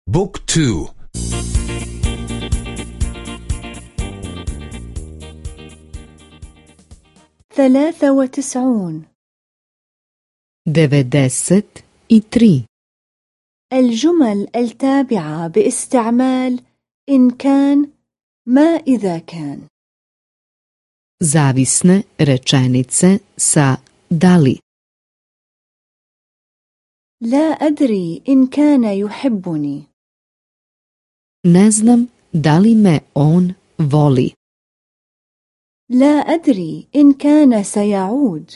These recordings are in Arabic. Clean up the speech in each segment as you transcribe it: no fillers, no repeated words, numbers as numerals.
بوك تو. 93. 93. الجمل التابعة باستعمال إن كان ما إذا كان. Zavisne rečenice sa da li. لا أدري إن كان يحبني. Ne znam da li me on voli. لا أدري إن كان سيعود.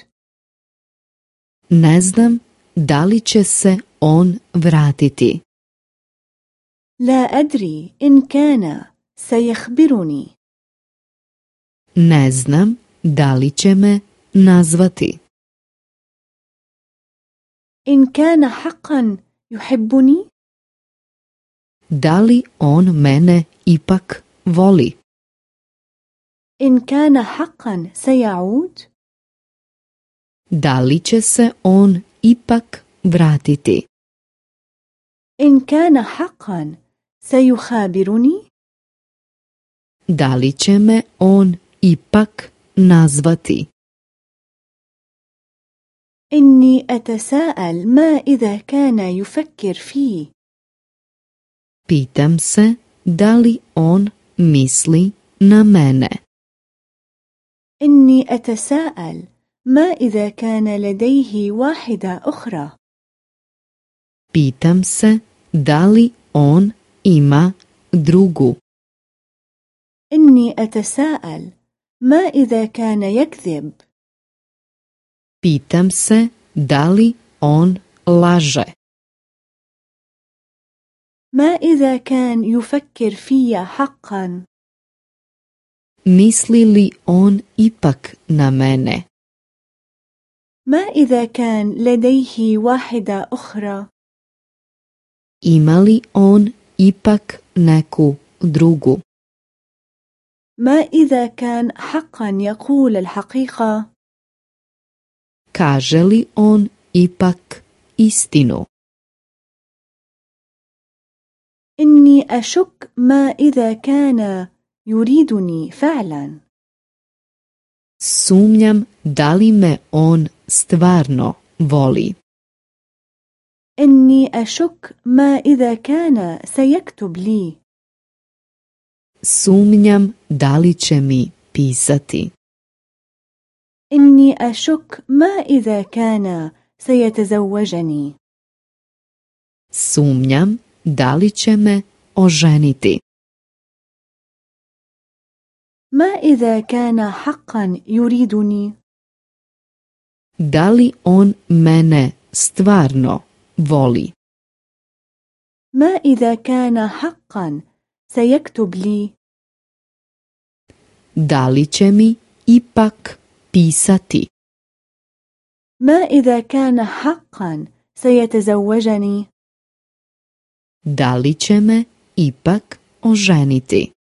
Ne znam da li će se on vratiti. لا أدري إن كان سيخبرني. Ne znam da li će me nazvati. إن كان حقا يحبني. Da li on mene ipak voli? إن كان حقا سيعود. Da li će se on ipak vratiti? إن كان حقا سيخابرني. Da li će me on ipak nazvati? إني أتساءل ما إذا كان يفكر فيه. Pitam se da li on misli na mene. إني أتساءل ما إذا كان لديه واحدة أخرى. Pitam se da li on ima drugu. إني أتساءل ما إذا كان يكذب. Pitam se da li on laže. ما إذا كان يفكر في حقا. Misli li on ipak na mene? ما إذا كان لديه واحدة أخرى. Ima li on ipak neku drugu? ما إذا كان حقا يقول الحقيقة. Kaže li on ipak istinu? إني أشك ما إذا كان يريدني فعلا. Sumnjam da li me on stvarno voli. إني أشك ما إذا كان سيكتب لي. Sumnjam da li će mi pisati. إني أشك ما إذا كان سيتزوجني. Sumnjam da li će me oženiti. ما إذا كان حقا يريدني. Da li on mene stvarno voli? ما إذا كان حقا سيكتب لي. Da li će mi ipak pisati? ما إذا كان حقا سيتزوجني. Da li će me ipak oženiti?